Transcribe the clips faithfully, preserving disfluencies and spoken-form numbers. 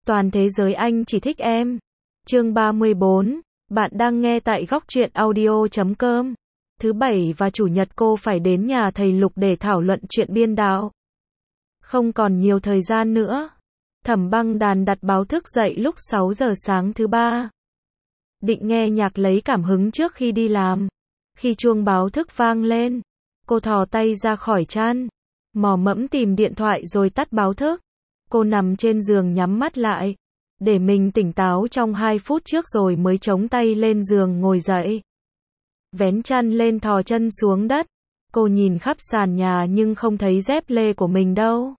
Toàn thế giới anh chỉ thích em. Chương ba mươi bốn. Bạn đang nghe tại góc truyện audio chấm com. Thứ bảy và chủ nhật cô phải đến nhà thầy Lục để thảo luận chuyện biên đạo. Không còn nhiều thời gian nữa. Thẩm Băng Đàn đặt báo thức dậy lúc sáu giờ sáng thứ ba. Định nghe nhạc lấy cảm hứng trước khi đi làm. Khi chuông báo thức vang lên, cô thò tay ra khỏi chăn, mò mẫm tìm điện thoại rồi tắt báo thức. Cô nằm trên giường nhắm mắt lại, để mình tỉnh táo trong hai phút trước rồi mới chống tay lên giường ngồi dậy. Vén chăn lên thò chân xuống đất. Cô nhìn khắp sàn nhà nhưng không thấy dép lê của mình đâu.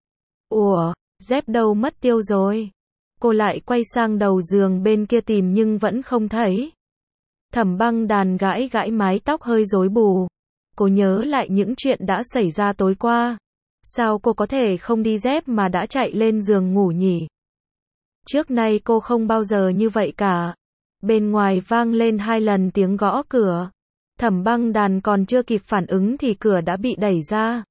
Ủa, dép đâu mất tiêu rồi? Cô lại quay sang đầu giường bên kia tìm nhưng vẫn không thấy. Thẩm Băng Đàn gãi gãi mái tóc hơi rối bù. Cô nhớ lại những chuyện đã xảy ra tối qua. Sao cô có thể không đi dép mà đã chạy lên giường ngủ nhỉ? Trước nay cô không bao giờ như vậy cả. Bên ngoài vang lên hai lần tiếng gõ cửa. Thẩm Băng Đàn còn chưa kịp phản ứng thì cửa đã bị đẩy ra.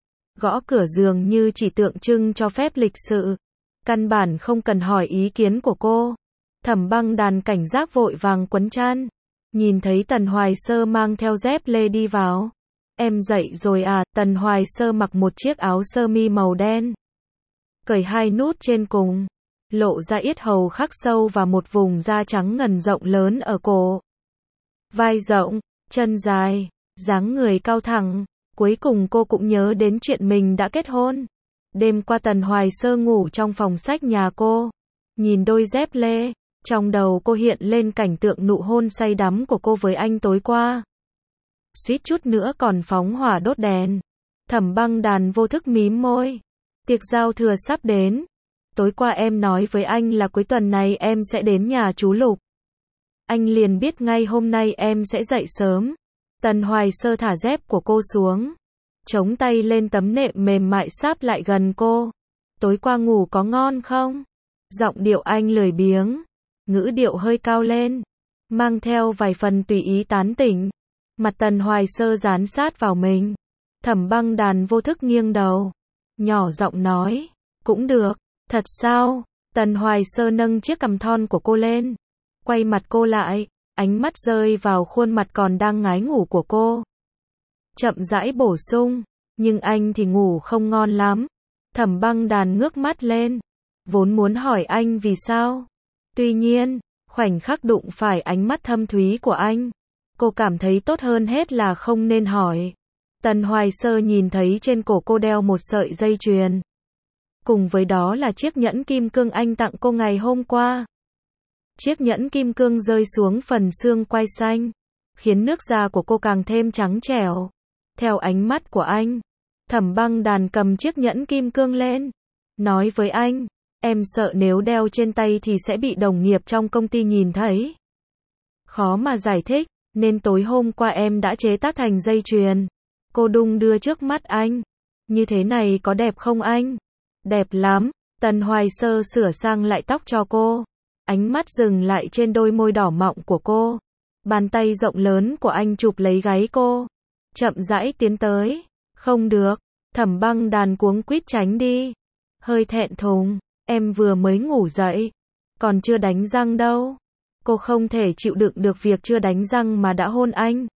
Gõ cửa dường như chỉ tượng trưng cho phép lịch sự. Căn bản không cần hỏi ý kiến của cô. Thẩm Băng Đàn cảnh giác vội vàng quấn chăn. Nhìn thấy Tần Hoài Sơ mang theo dép lê đi vào. Em dậy rồi à? Tần Hoài Sơ mặc một chiếc áo sơ mi màu đen. Cởi hai nút trên cùng. Lộ ra yết hầu khắc sâu và một vùng da trắng ngần rộng lớn ở cổ. Vai rộng, chân dài, dáng người cao thẳng. Cuối cùng cô cũng nhớ đến chuyện mình đã kết hôn. Đêm qua Tần Hoài Sơ ngủ trong phòng sách nhà cô. Nhìn đôi dép lê, trong đầu cô hiện lên cảnh tượng nụ hôn say đắm của cô với anh tối qua. Suýt chút nữa còn phóng hỏa đốt đèn. Thẩm Băng Đàn vô thức mím môi. Tiệc giao thừa sắp đến. Tối qua em nói với anh là cuối tuần này em sẽ đến nhà chú Lục. Anh liền biết ngay hôm nay em sẽ dậy sớm. Tần Hoài Sơ thả dép của cô xuống. Chống tay lên tấm nệm mềm mại sáp lại gần cô. Tối qua ngủ có ngon không? Giọng điệu anh lười biếng. Ngữ điệu hơi cao lên. Mang theo vài phần tùy ý tán tỉnh. Mặt Tần Hoài Sơ dán sát vào mình. Thẩm Băng Đàn vô thức nghiêng đầu. Nhỏ giọng nói. Cũng được. Thật sao? Tần Hoài Sơ nâng chiếc cằm thon của cô lên. Quay mặt cô lại. Ánh mắt rơi vào khuôn mặt còn đang ngái ngủ của cô. Chậm rãi bổ sung. Nhưng anh thì ngủ không ngon lắm. Thẩm Băng Đàn ngước mắt lên. Vốn muốn hỏi anh vì sao. Tuy nhiên, khoảnh khắc đụng phải ánh mắt thâm thúy của anh. Cô cảm thấy tốt hơn hết là không nên hỏi. Tần Hoài Sơ nhìn thấy trên cổ cô đeo một sợi dây chuyền. Cùng với đó là chiếc nhẫn kim cương anh tặng cô ngày hôm qua. Chiếc nhẫn kim cương rơi xuống phần xương quai xanh, khiến nước da của cô càng thêm trắng trẻo. Theo ánh mắt của anh, Thẩm Băng Đàn cầm chiếc nhẫn kim cương lên. Nói với anh, em sợ nếu đeo trên tay thì sẽ bị đồng nghiệp trong công ty nhìn thấy. Khó mà giải thích, nên tối hôm qua em đã chế tác thành dây chuyền. Cô đung đưa trước mắt anh. Như thế này có đẹp không anh? Đẹp lắm. Tần Hoài Sơ sửa sang lại tóc cho cô. Ánh mắt dừng lại trên đôi môi đỏ mọng của cô. Bàn tay rộng lớn của anh chụp lấy gáy cô. Chậm rãi tiến tới. Không được. Thẩm Băng Đàn cuống quýt tránh đi. Hơi thẹn thùng. Em vừa mới ngủ dậy. Còn chưa đánh răng đâu. Cô không thể chịu đựng được việc chưa đánh răng mà đã hôn anh.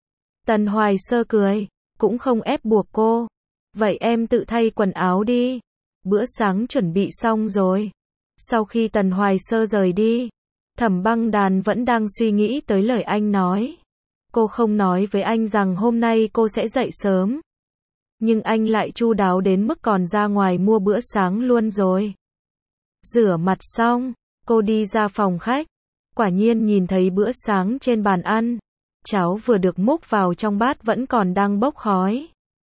Tần Hoài Sơ cười. Cũng không ép buộc cô. Vậy em tự thay quần áo đi. Bữa sáng chuẩn bị xong rồi. Sau khi Tần Hoài Sơ rời đi, Thẩm Băng Đàn vẫn đang suy nghĩ tới lời anh nói. Cô không nói với anh rằng hôm nay cô sẽ dậy sớm. Nhưng anh lại chu đáo đến mức còn ra ngoài mua bữa sáng luôn rồi. Rửa mặt xong, cô đi ra phòng khách. Quả nhiên nhìn thấy bữa sáng trên bàn ăn. Cháo vừa được múc vào trong bát vẫn còn đang bốc khói.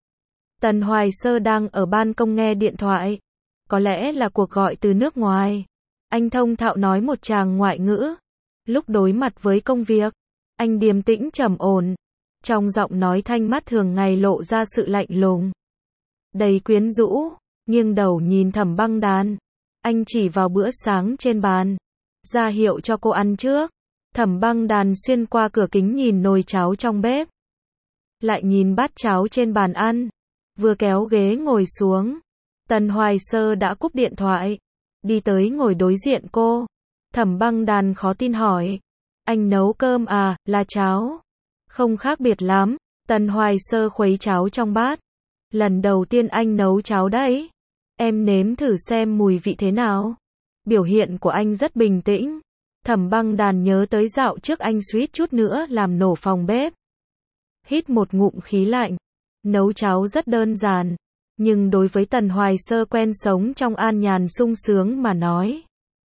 Tần Hoài Sơ đang ở ban công nghe điện thoại. Có lẽ là cuộc gọi từ nước ngoài. Anh thông thạo nói một tràng ngoại ngữ. Lúc đối mặt với công việc, anh điềm tĩnh trầm ổn. Trong giọng nói thanh mắt thường ngày lộ ra sự lạnh lùng. Đầy quyến rũ, nghiêng đầu nhìn Thẩm Băng Đàn. Anh chỉ vào bữa sáng trên bàn. Ra hiệu cho cô ăn trước. Thẩm Băng Đàn xuyên qua cửa kính nhìn nồi cháo trong bếp. Lại nhìn bát cháo trên bàn ăn. Vừa kéo ghế ngồi xuống. Tần Hoài Sơ đã cúp điện thoại. đi tới ngồi đối diện cô. Thẩm Băng Đàn khó tin hỏi. Anh nấu cơm à, là cháo? Không khác biệt lắm. Tần Hoài Sơ khuấy cháo trong bát. Lần đầu tiên anh nấu cháo đấy. Em nếm thử xem mùi vị thế nào. Biểu hiện của anh rất bình tĩnh. Thẩm Băng Đàn nhớ tới dạo trước anh suýt chút nữa làm nổ phòng bếp. Hít một ngụm khí lạnh. Nấu cháo rất đơn giản. Nhưng đối với Tần Hoài Sơ quen sống trong an nhàn sung sướng mà nói,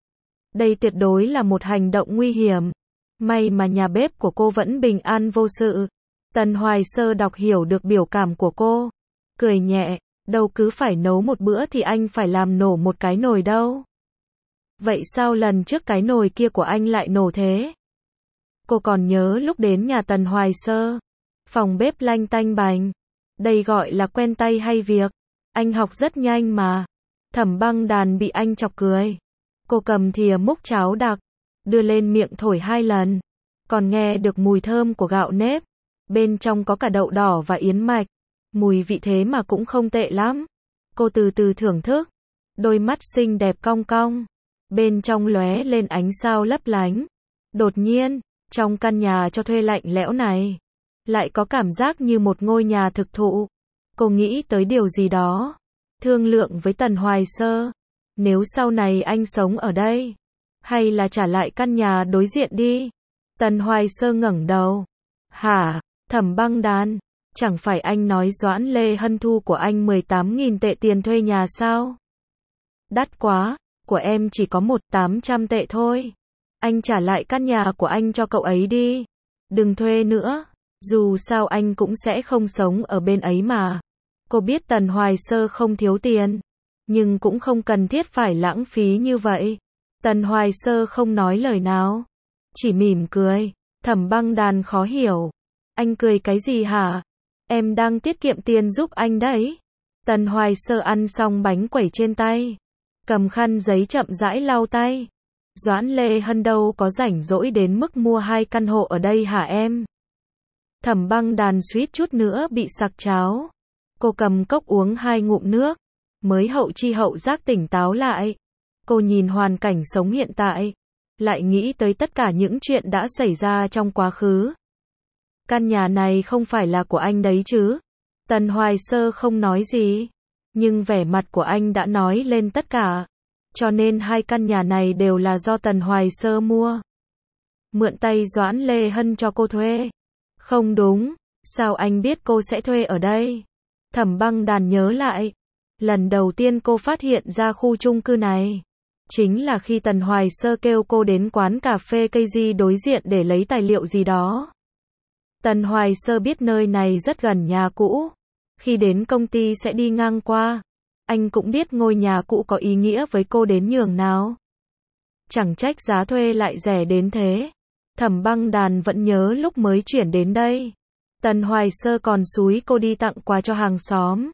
đây tuyệt đối là một hành động nguy hiểm. May mà nhà bếp của cô vẫn bình an vô sự. Tần Hoài Sơ đọc hiểu được biểu cảm của cô. Cười nhẹ, đâu cứ phải nấu một bữa thì anh phải làm nổ một cái nồi đâu. Vậy sao lần trước cái nồi kia của anh lại nổ thế? Cô còn nhớ lúc đến nhà Tần Hoài Sơ, phòng bếp lanh tanh bành. Đây gọi là quen tay hay việc? Anh học rất nhanh mà. Thẩm Băng Đàn bị anh chọc cười. Cô cầm thìa múc cháo đặc, đưa lên miệng thổi hai lần. Còn nghe được mùi thơm của gạo nếp. Bên trong có cả đậu đỏ và yến mạch. Mùi vị thế mà cũng không tệ lắm. Cô từ từ thưởng thức. Đôi mắt xinh đẹp cong cong. Bên trong lóe lên ánh sao lấp lánh. Đột nhiên, trong căn nhà cho thuê lạnh lẽo này, lại có cảm giác như một ngôi nhà thực thụ. Cô nghĩ tới điều gì đó. Thương lượng với Tần Hoài Sơ. Nếu sau này anh sống ở đây, hay là trả lại căn nhà đối diện đi. Tần Hoài Sơ ngẩng đầu. Hả? Thẩm Băng Đàn, chẳng phải anh nói Doãn Lê Hân thu của anh mười tám nghìn tệ tiền thuê nhà sao? Đắt quá, của em chỉ có một tám trăm tệ thôi. Anh trả lại căn nhà của anh cho cậu ấy đi. Đừng thuê nữa, dù sao anh cũng sẽ không sống ở bên ấy mà. Cô biết Tần Hoài Sơ không thiếu tiền, nhưng cũng không cần thiết phải lãng phí như vậy. Tần Hoài Sơ không nói lời nào, chỉ mỉm cười. Thẩm Băng Đàn khó hiểu. Anh cười cái gì hả? Em đang tiết kiệm tiền giúp anh đấy. Tần Hoài Sơ ăn xong bánh quẩy trên tay, cầm khăn giấy chậm rãi lau tay. Doãn Lê Hân đâu có rảnh rỗi đến mức mua hai căn hộ ở đây hả em? Thẩm Băng Đàn suýt chút nữa bị sặc cháo. Cô cầm cốc uống hai ngụm nước, mới hậu chi hậu giác tỉnh táo lại. Cô nhìn hoàn cảnh sống hiện tại, lại nghĩ tới tất cả những chuyện đã xảy ra trong quá khứ. Căn nhà này không phải là của anh đấy chứ? Tần Hoài Sơ không nói gì, nhưng vẻ mặt của anh đã nói lên tất cả. Cho nên hai căn nhà này đều là do Tần Hoài Sơ mua. Mượn tay Doãn Lê Hân cho cô thuê. Không đúng, sao anh biết cô sẽ thuê ở đây? Thẩm Băng Đàn nhớ lại. Lần đầu tiên cô phát hiện ra khu chung cư này, chính là khi Tần Hoài Sơ kêu cô đến quán cà phê cây di đối diện để lấy tài liệu gì đó. Tần Hoài Sơ biết nơi này rất gần nhà cũ. Khi đến công ty sẽ đi ngang qua. Anh cũng biết ngôi nhà cũ có ý nghĩa với cô đến nhường nào. Chẳng trách giá thuê lại rẻ đến thế. Thẩm Băng Đàn vẫn nhớ lúc mới chuyển đến đây, Tần Hoài Sơ còn xúi cô đi tặng quà cho hàng xóm.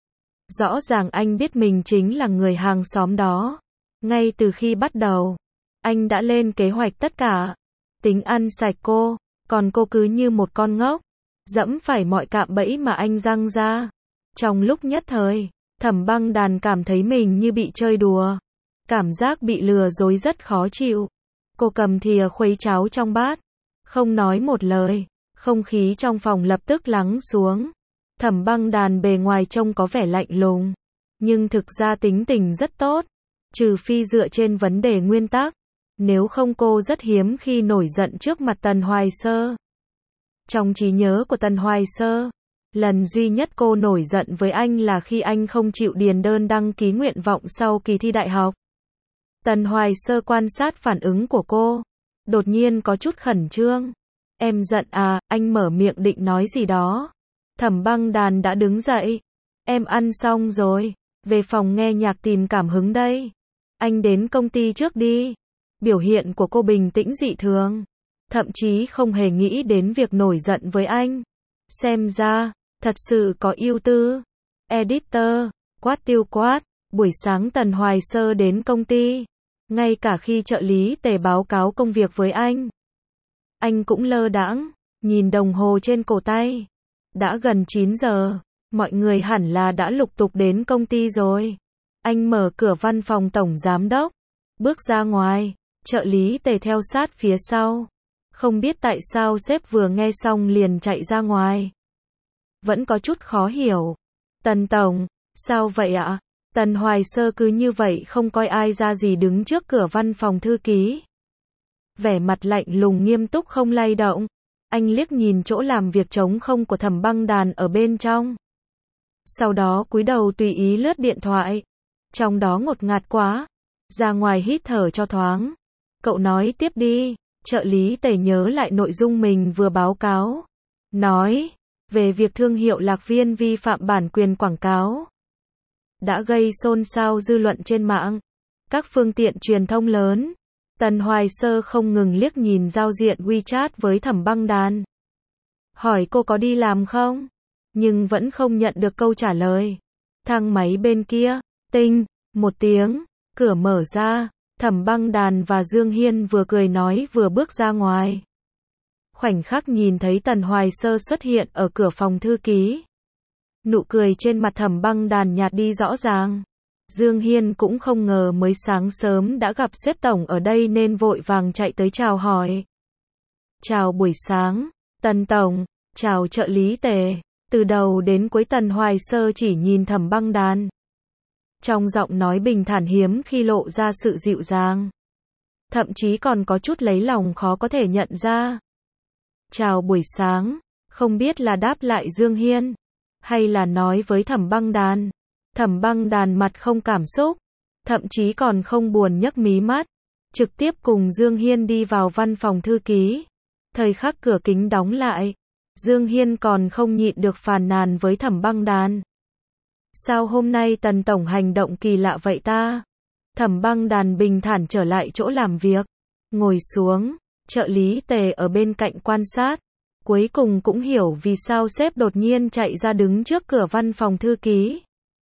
Rõ ràng anh biết mình chính là người hàng xóm đó. Ngay từ khi bắt đầu, anh đã lên kế hoạch tất cả. Tính ăn sạch cô, còn cô cứ như một con ngốc, dẫm phải mọi cạm bẫy mà anh giăng ra. Trong lúc nhất thời, Thẩm Băng Đàn cảm thấy mình như bị chơi đùa. Cảm giác bị lừa dối rất khó chịu. Cô cầm thìa khuấy cháo trong bát, không nói một lời. Không khí trong phòng lập tức lắng xuống. Thẩm Băng Đàn bề ngoài trông có vẻ lạnh lùng, nhưng thực ra tính tình rất tốt. Trừ phi dựa trên vấn đề nguyên tắc, nếu không cô rất hiếm khi nổi giận trước mặt Tần Hoài Sơ. Trong trí nhớ của Tần Hoài Sơ, lần duy nhất cô nổi giận với anh là khi anh không chịu điền đơn đăng ký nguyện vọng sau kỳ thi đại học. Tần Hoài Sơ quan sát phản ứng của cô, đột nhiên có chút khẩn trương. Em giận à? Anh mở miệng định nói gì đó. Thẩm Băng Đàn đã đứng dậy. Em ăn xong rồi, về phòng nghe nhạc tìm cảm hứng đây. Anh đến công ty trước đi. Biểu hiện của cô bình tĩnh dị thường, thậm chí không hề nghĩ đến việc nổi giận với anh. Xem ra, thật sự có ưu tư. Editor, quát tiêu quát. Buổi sáng Tần Hoài Sơ đến công ty. Ngay cả khi trợ lý Tề báo cáo công việc với anh, anh cũng lơ đãng, nhìn đồng hồ trên cổ tay. Đã gần chín giờ, mọi người hẳn là đã lục tục đến công ty rồi. Anh mở cửa văn phòng tổng giám đốc, Bước ra ngoài, trợ lý Tề theo sát phía sau. Không biết tại sao sếp vừa nghe xong liền chạy ra ngoài. Vẫn có chút khó hiểu. Tần tổng, sao vậy ạ? Tần Hoài Sơ cứ như vậy không coi ai ra gì đứng trước cửa văn phòng thư ký. Vẻ mặt lạnh lùng nghiêm túc không lay động. Anh liếc nhìn chỗ làm việc trống không của Thẩm Băng Đàn ở bên trong. Sau đó cúi đầu tùy ý lướt điện thoại. Trong đó ngột ngạt quá. Ra ngoài hít thở cho thoáng. Cậu nói tiếp đi. Trợ lý Tề nhớ lại nội dung mình vừa báo cáo. Nói, về việc thương hiệu Lạc Viên vi phạm bản quyền quảng cáo. Đã gây xôn xao dư luận trên mạng. Các phương tiện truyền thông lớn. Tần Hoài Sơ không ngừng liếc nhìn giao diện WeChat với Thẩm Băng Đàn. Hỏi cô có đi làm không? Nhưng vẫn không nhận được câu trả lời. Thang máy bên kia, tinh, một tiếng, cửa mở ra. Thẩm Băng Đàn và Dương Hiên vừa cười nói vừa bước ra ngoài. Khoảnh khắc nhìn thấy Tần Hoài Sơ xuất hiện ở cửa phòng thư ký. Nụ cười trên mặt Thẩm Băng Đàn nhạt đi rõ ràng. Dương Hiên cũng không ngờ mới sáng sớm đã gặp sếp tổng ở đây nên vội vàng chạy tới chào hỏi. Chào buổi sáng, Tần tổng, chào trợ lý Tề. Từ đầu đến cuối Tần Hoài Sơ chỉ nhìn Thẩm Băng Đàn. Trong giọng nói bình thản hiếm khi lộ ra sự dịu dàng. Thậm chí còn có chút lấy lòng khó có thể nhận ra. Chào buổi sáng, không biết là đáp lại Dương Hiên, hay là nói với Thẩm Băng Đàn. Thẩm Băng Đàn mặt không cảm xúc, thậm chí còn không buồn nhấc mí mắt, trực tiếp cùng Dương Hiên đi vào văn phòng thư ký. Thời khắc cửa kính đóng lại, Dương Hiên còn không nhịn được phàn nàn với Thẩm Băng Đàn. Sao hôm nay Tần tổng hành động kỳ lạ vậy ta? Thẩm Băng Đàn bình thản trở lại chỗ làm việc, ngồi xuống, trợ lý Tề ở bên cạnh quan sát. Cuối cùng cũng hiểu vì sao sếp đột nhiên chạy ra đứng trước cửa văn phòng thư ký.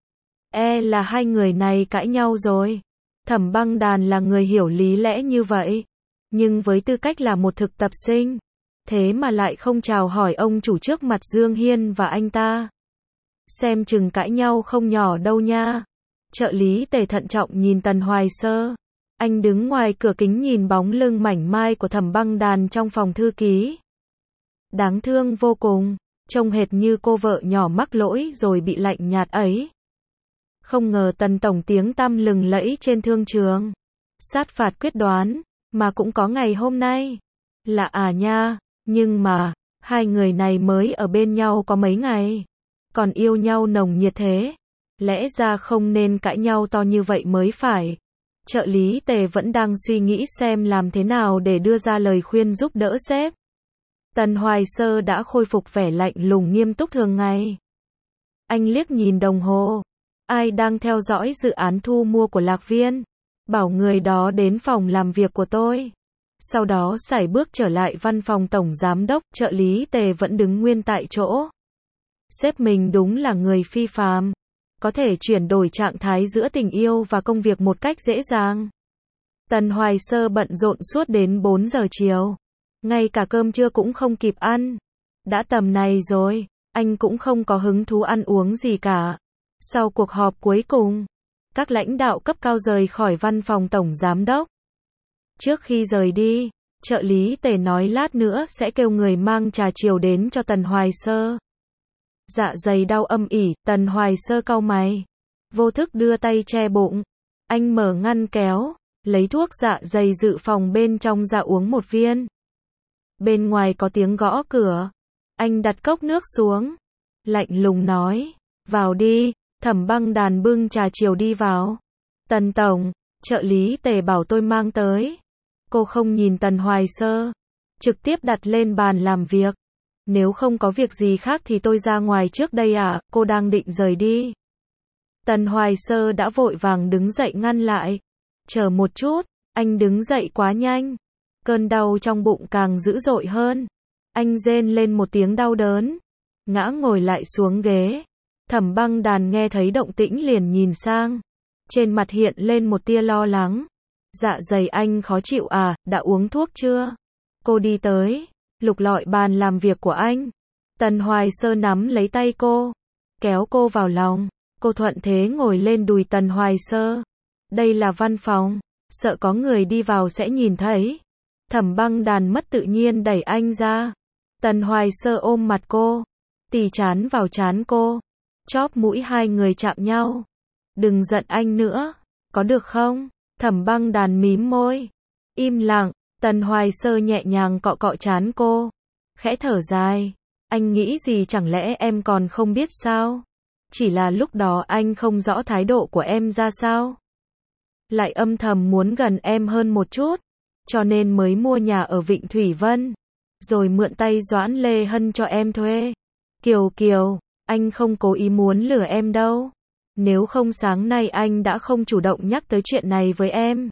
E là hai người này cãi nhau rồi. Thẩm Băng Đàn là người hiểu lý lẽ như vậy. Nhưng với tư cách là một thực tập sinh, thế mà lại không chào hỏi ông chủ trước mặt Dương Hiên và anh ta. Xem chừng cãi nhau không nhỏ đâu nha. Trợ lý Tề thận trọng nhìn Tần Hoài Sơ. Anh đứng ngoài cửa kính nhìn bóng lưng mảnh mai của Thẩm Băng Đàn trong phòng thư ký. Đáng thương vô cùng, trông hệt như cô vợ nhỏ mắc lỗi rồi bị lạnh nhạt ấy. Không ngờ Tần tổng tiếng tăm lừng lẫy trên thương trường, sát phạt quyết đoán, mà cũng có ngày hôm nay. Lạ à nha, nhưng mà, hai người này mới ở bên nhau có mấy ngày, còn yêu nhau nồng nhiệt thế. Lẽ ra không nên cãi nhau to như vậy mới phải. Trợ lý Tề vẫn đang suy nghĩ xem làm thế nào để đưa ra lời khuyên giúp đỡ sếp. Tần Hoài Sơ đã khôi phục vẻ lạnh lùng nghiêm túc thường ngày. Anh liếc nhìn đồng hồ. Ai đang theo dõi dự án thu mua của Lạc Viên? Bảo người đó đến phòng làm việc của tôi. Sau đó sải bước trở lại văn phòng tổng giám đốc. Trợ lý Tề vẫn đứng nguyên tại chỗ. Sếp mình đúng là người phi phàm, có thể chuyển đổi trạng thái giữa tình yêu và công việc một cách dễ dàng. Tần Hoài Sơ bận rộn suốt đến bốn giờ chiều. Ngay cả cơm trưa cũng không kịp ăn. Đã tầm này rồi, anh cũng không có hứng thú ăn uống gì cả. Sau cuộc họp cuối cùng, các lãnh đạo cấp cao rời khỏi văn phòng tổng giám đốc. Trước khi rời đi, trợ lý Tề nói lát nữa sẽ kêu người mang trà chiều đến cho Tần Hoài Sơ. Dạ dày đau âm ỉ, Tần Hoài Sơ cau mày. Vô thức đưa tay che bụng. Anh mở ngăn kéo, lấy thuốc dạ dày dự phòng bên trong ra uống một viên. Bên ngoài có tiếng gõ cửa. Anh đặt cốc nước xuống. Lạnh lùng nói, vào đi. Thẩm Băng Đàn bưng trà chiều đi vào. Tần tổng, trợ lý Tề bảo tôi mang tới. Cô không nhìn Tần Hoài Sơ, trực tiếp đặt lên bàn làm việc. Nếu không có việc gì khác thì tôi ra ngoài trước đây ạ. À, cô đang định rời đi. Tần Hoài Sơ đã vội vàng đứng dậy ngăn lại. Chờ một chút, anh đứng dậy quá nhanh. Cơn đau trong bụng càng dữ dội hơn. Anh rên lên một tiếng đau đớn, ngã ngồi lại xuống ghế. Thẩm Băng Đàn nghe thấy động tĩnh liền nhìn sang. Trên mặt hiện lên một tia lo lắng. Dạ dày anh khó chịu à, đã uống thuốc chưa? Cô đi tới, lục lọi bàn làm việc của anh. Tần Hoài Sơ nắm lấy tay cô, kéo cô vào lòng. Cô thuận thế ngồi lên đùi Tần Hoài Sơ. Đây là văn phòng, sợ có người đi vào sẽ nhìn thấy. Thẩm Băng Đàn mất tự nhiên đẩy anh ra. Tần Hoài Sơ ôm mặt cô, tì trán vào trán cô, chóp mũi hai người chạm nhau. Đừng giận anh nữa, có được không? Thẩm Băng Đàn mím môi, im lặng. Tần Hoài Sơ nhẹ nhàng cọ cọ trán cô, khẽ thở dài. Anh nghĩ gì chẳng lẽ em còn không biết sao? Chỉ là lúc đó anh không rõ thái độ của em ra sao. Lại âm thầm muốn gần em hơn một chút, cho nên mới mua nhà ở Vịnh Thủy Vân, rồi mượn tay Doãn Lê Hân cho em thuê. Kiều Kiều, anh không cố ý muốn lừa em đâu. Nếu không sáng nay anh đã không chủ động nhắc tới chuyện này với em.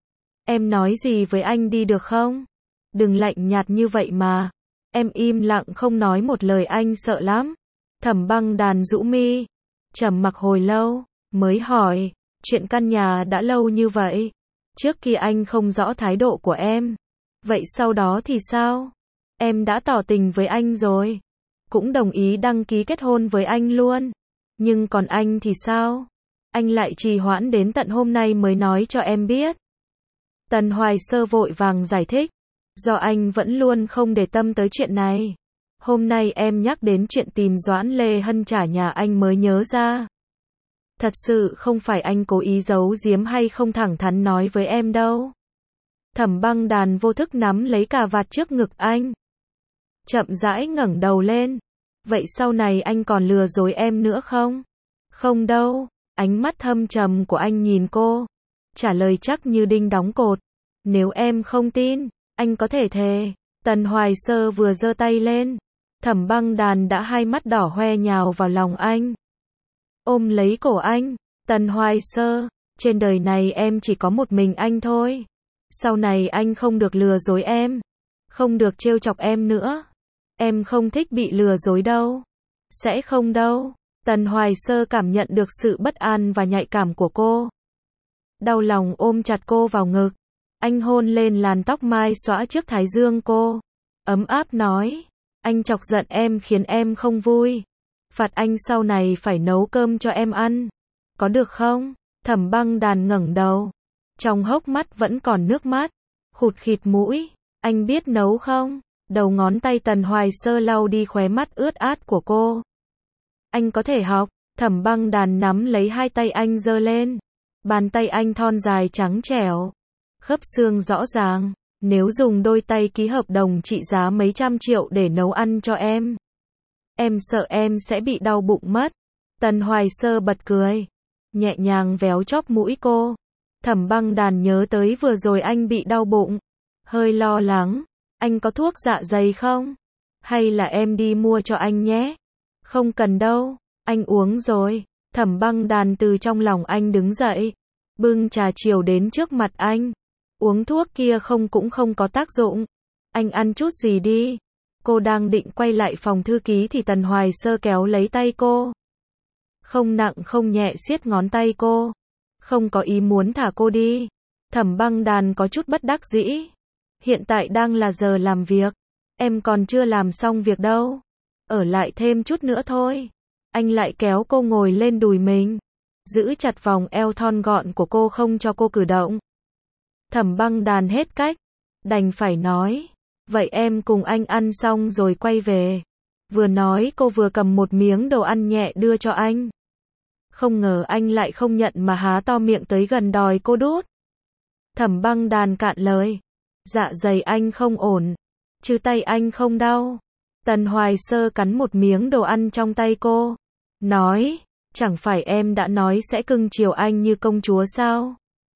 Em nói gì với anh đi được không? Đừng lạnh nhạt như vậy mà. Em im lặng không nói một lời, anh sợ lắm. Thẩm Băng Đàn rũ mi, trầm mặc hồi lâu, mới hỏi, chuyện căn nhà đã lâu như vậy. Trước kia anh không rõ thái độ của em. Vậy sau đó thì sao? Em đã tỏ tình với anh rồi. Cũng đồng ý đăng ký kết hôn với anh luôn. Nhưng còn anh thì sao? Anh lại trì hoãn đến tận hôm nay mới nói cho em biết. Tần Hoài Sơ vội vàng giải thích. Do anh vẫn luôn không để tâm tới chuyện này. Hôm nay em nhắc đến chuyện tìm Doãn Lê Hân trả nhà anh mới nhớ ra. Thật sự không phải anh cố ý giấu giếm hay không thẳng thắn nói với em đâu. Thẩm Băng Đàn vô thức nắm lấy cà vạt trước ngực anh. Chậm rãi ngẩng đầu lên. Vậy sau này anh còn lừa dối em nữa không? Không đâu. Ánh mắt thâm trầm của anh nhìn cô. Trả lời chắc như đinh đóng cột. Nếu em không tin, anh có thể thề. Tần Hoài Sơ vừa giơ tay lên. Thẩm Băng Đàn đã hai mắt đỏ hoe nhào vào lòng anh. Ôm lấy cổ anh. Tần Hoài Sơ, trên đời này em chỉ có một mình anh thôi. Sau này anh không được lừa dối em. Không được trêu chọc em nữa. Em không thích bị lừa dối đâu. Sẽ không đâu. Tần Hoài Sơ cảm nhận được sự bất an và nhạy cảm của cô. Đau lòng ôm chặt cô vào ngực. Anh hôn lên làn tóc mai xõa trước thái dương cô. Ấm áp nói. Anh chọc giận em khiến em không vui. Phạt anh sau này phải nấu cơm cho em ăn. Có được không? Thẩm Băng Đàn ngẩng đầu. Trong hốc mắt vẫn còn nước mắt. Khụt khịt mũi. Anh biết nấu không? Đầu ngón tay Tần Hoài Sơ lau đi khóe mắt ướt át của cô. Anh có thể học. Thẩm Băng Đàn nắm lấy hai tay anh giơ lên. Bàn tay anh thon dài trắng trẻo. Khớp xương rõ ràng. Nếu dùng đôi tay ký hợp đồng trị giá mấy trăm triệu để nấu ăn cho em. Em sợ em sẽ bị đau bụng mất. Tần Hoài Sơ bật cười. Nhẹ nhàng véo chóp mũi cô. Thẩm Băng Đàn nhớ tới vừa rồi anh bị đau bụng. Hơi lo lắng. Anh có thuốc dạ dày không? Hay là em đi mua cho anh nhé? Không cần đâu. Anh uống rồi. Thẩm Băng Đàn từ trong lòng anh đứng dậy. Bưng trà chiều đến trước mặt anh. Uống thuốc kia không cũng không có tác dụng. Anh ăn chút gì đi. Cô đang định quay lại phòng thư ký thì Tần Hoài Sơ kéo lấy tay cô. Không nặng không nhẹ siết ngón tay cô. Không có ý muốn thả cô đi. Thẩm Băng Đàn có chút bất đắc dĩ. Hiện tại đang là giờ làm việc. Em còn chưa làm xong việc đâu. Ở lại thêm chút nữa thôi. Anh lại kéo cô ngồi lên đùi mình. Giữ chặt vòng eo thon gọn của cô không cho cô cử động. Thẩm Băng Đàn hết cách. Đành phải nói. Vậy em cùng anh ăn xong rồi quay về. Vừa nói cô vừa cầm một miếng đồ ăn nhẹ đưa cho anh. Không ngờ anh lại không nhận mà há to miệng tới gần đòi cô đút. Thẩm Băng Đàn cạn lời. Dạ dày anh không ổn. Chứ tay anh không đau. Tần Hoài Sơ cắn một miếng đồ ăn trong tay cô. Nói. Chẳng phải em đã nói sẽ cưng chiều anh như công chúa sao?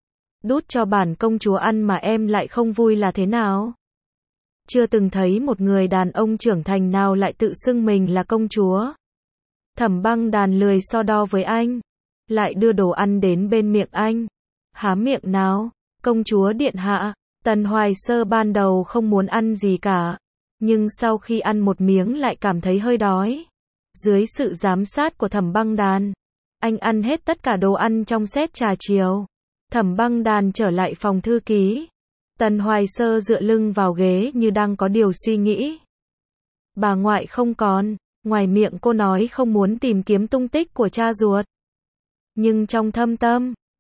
Đút cho bản công chúa ăn mà em lại không vui là thế nào? Chưa từng thấy một người đàn ông trưởng thành nào lại tự xưng mình là công chúa. Thẩm Băng Đàn lười so đo với anh. Lại đưa đồ ăn đến bên miệng anh. Há miệng nào. Công chúa điện hạ. Tần Hoài Sơ ban đầu không muốn ăn gì cả. Nhưng sau khi ăn một miếng lại cảm thấy hơi đói. Dưới sự giám sát của Thẩm Băng Đàn. Anh ăn hết tất cả đồ ăn trong set trà chiều. Thẩm Băng Đàn trở lại phòng thư ký. Tần Hoài Sơ dựa lưng vào ghế như đang có điều suy nghĩ. Bà ngoại không còn. Ngoài miệng cô nói không muốn tìm kiếm tung tích của cha ruột. Nhưng trong thâm tâm,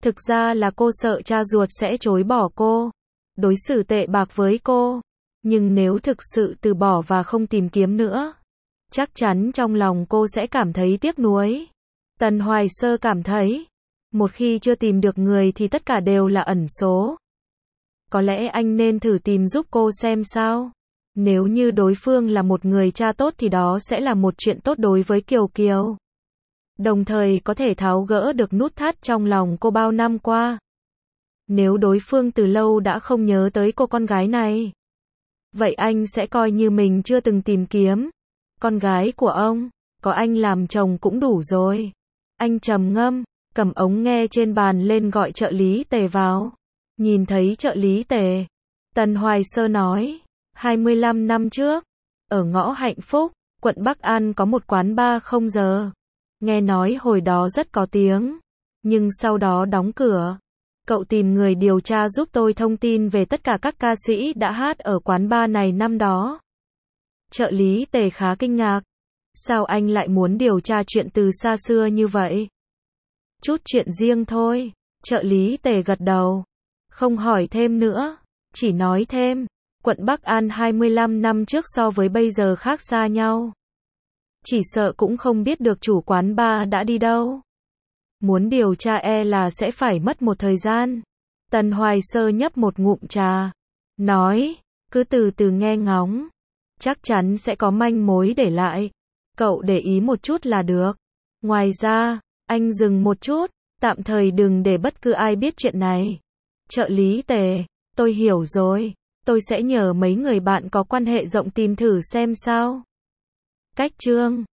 Thực ra là cô sợ cha ruột sẽ chối bỏ cô, đối xử tệ bạc với cô. Nhưng nếu thực sự từ bỏ và không tìm kiếm nữa, chắc chắn trong lòng cô sẽ cảm thấy tiếc nuối. Tần Hoài Sơ cảm thấy, một khi chưa tìm được người thì tất cả đều là ẩn số. Có lẽ anh nên thử tìm giúp cô xem sao. Nếu như đối phương là một người cha tốt thì đó sẽ là một chuyện tốt đối với Kiều Kiều. Đồng thời có thể tháo gỡ được nút thắt trong lòng cô bao năm qua. Nếu đối phương từ lâu đã không nhớ tới cô con gái này, vậy anh sẽ coi như mình chưa từng tìm kiếm. Con gái của ông, có anh làm chồng cũng đủ rồi. Anh trầm ngâm, cầm ống nghe trên bàn lên gọi trợ lý Tề vào. Nhìn thấy trợ lý Tề, Tần Hoài Sơ nói, hai mươi lăm năm trước, ở ngõ Hạnh Phúc, quận Bắc An có một quán bar không giờ. Nghe nói hồi đó rất có tiếng, nhưng sau đó đóng cửa. Cậu tìm người điều tra giúp tôi thông tin về tất cả các ca sĩ đã hát ở quán bar này năm đó. Trợ lý Tề khá kinh ngạc. Sao anh lại muốn điều tra chuyện từ xa xưa như vậy? Chút chuyện riêng thôi. Trợ lý Tề gật đầu. Không hỏi thêm nữa. Chỉ nói thêm. Quận Bắc An hai mươi lăm năm trước so với bây giờ khác xa nhau. Chỉ sợ cũng không biết được chủ quán bar đã đi đâu. Muốn điều tra e là sẽ phải mất một thời gian. Tần Hoài Sơ nhấp một ngụm trà. Nói, cứ từ từ nghe ngóng. Chắc chắn sẽ có manh mối để lại. Cậu để ý một chút là được. Ngoài ra, anh dừng một chút, tạm thời đừng để bất cứ ai biết chuyện này. Trợ lý Tề, tôi hiểu rồi. Tôi sẽ nhờ mấy người bạn có quan hệ rộng tìm thử xem sao. Cách chương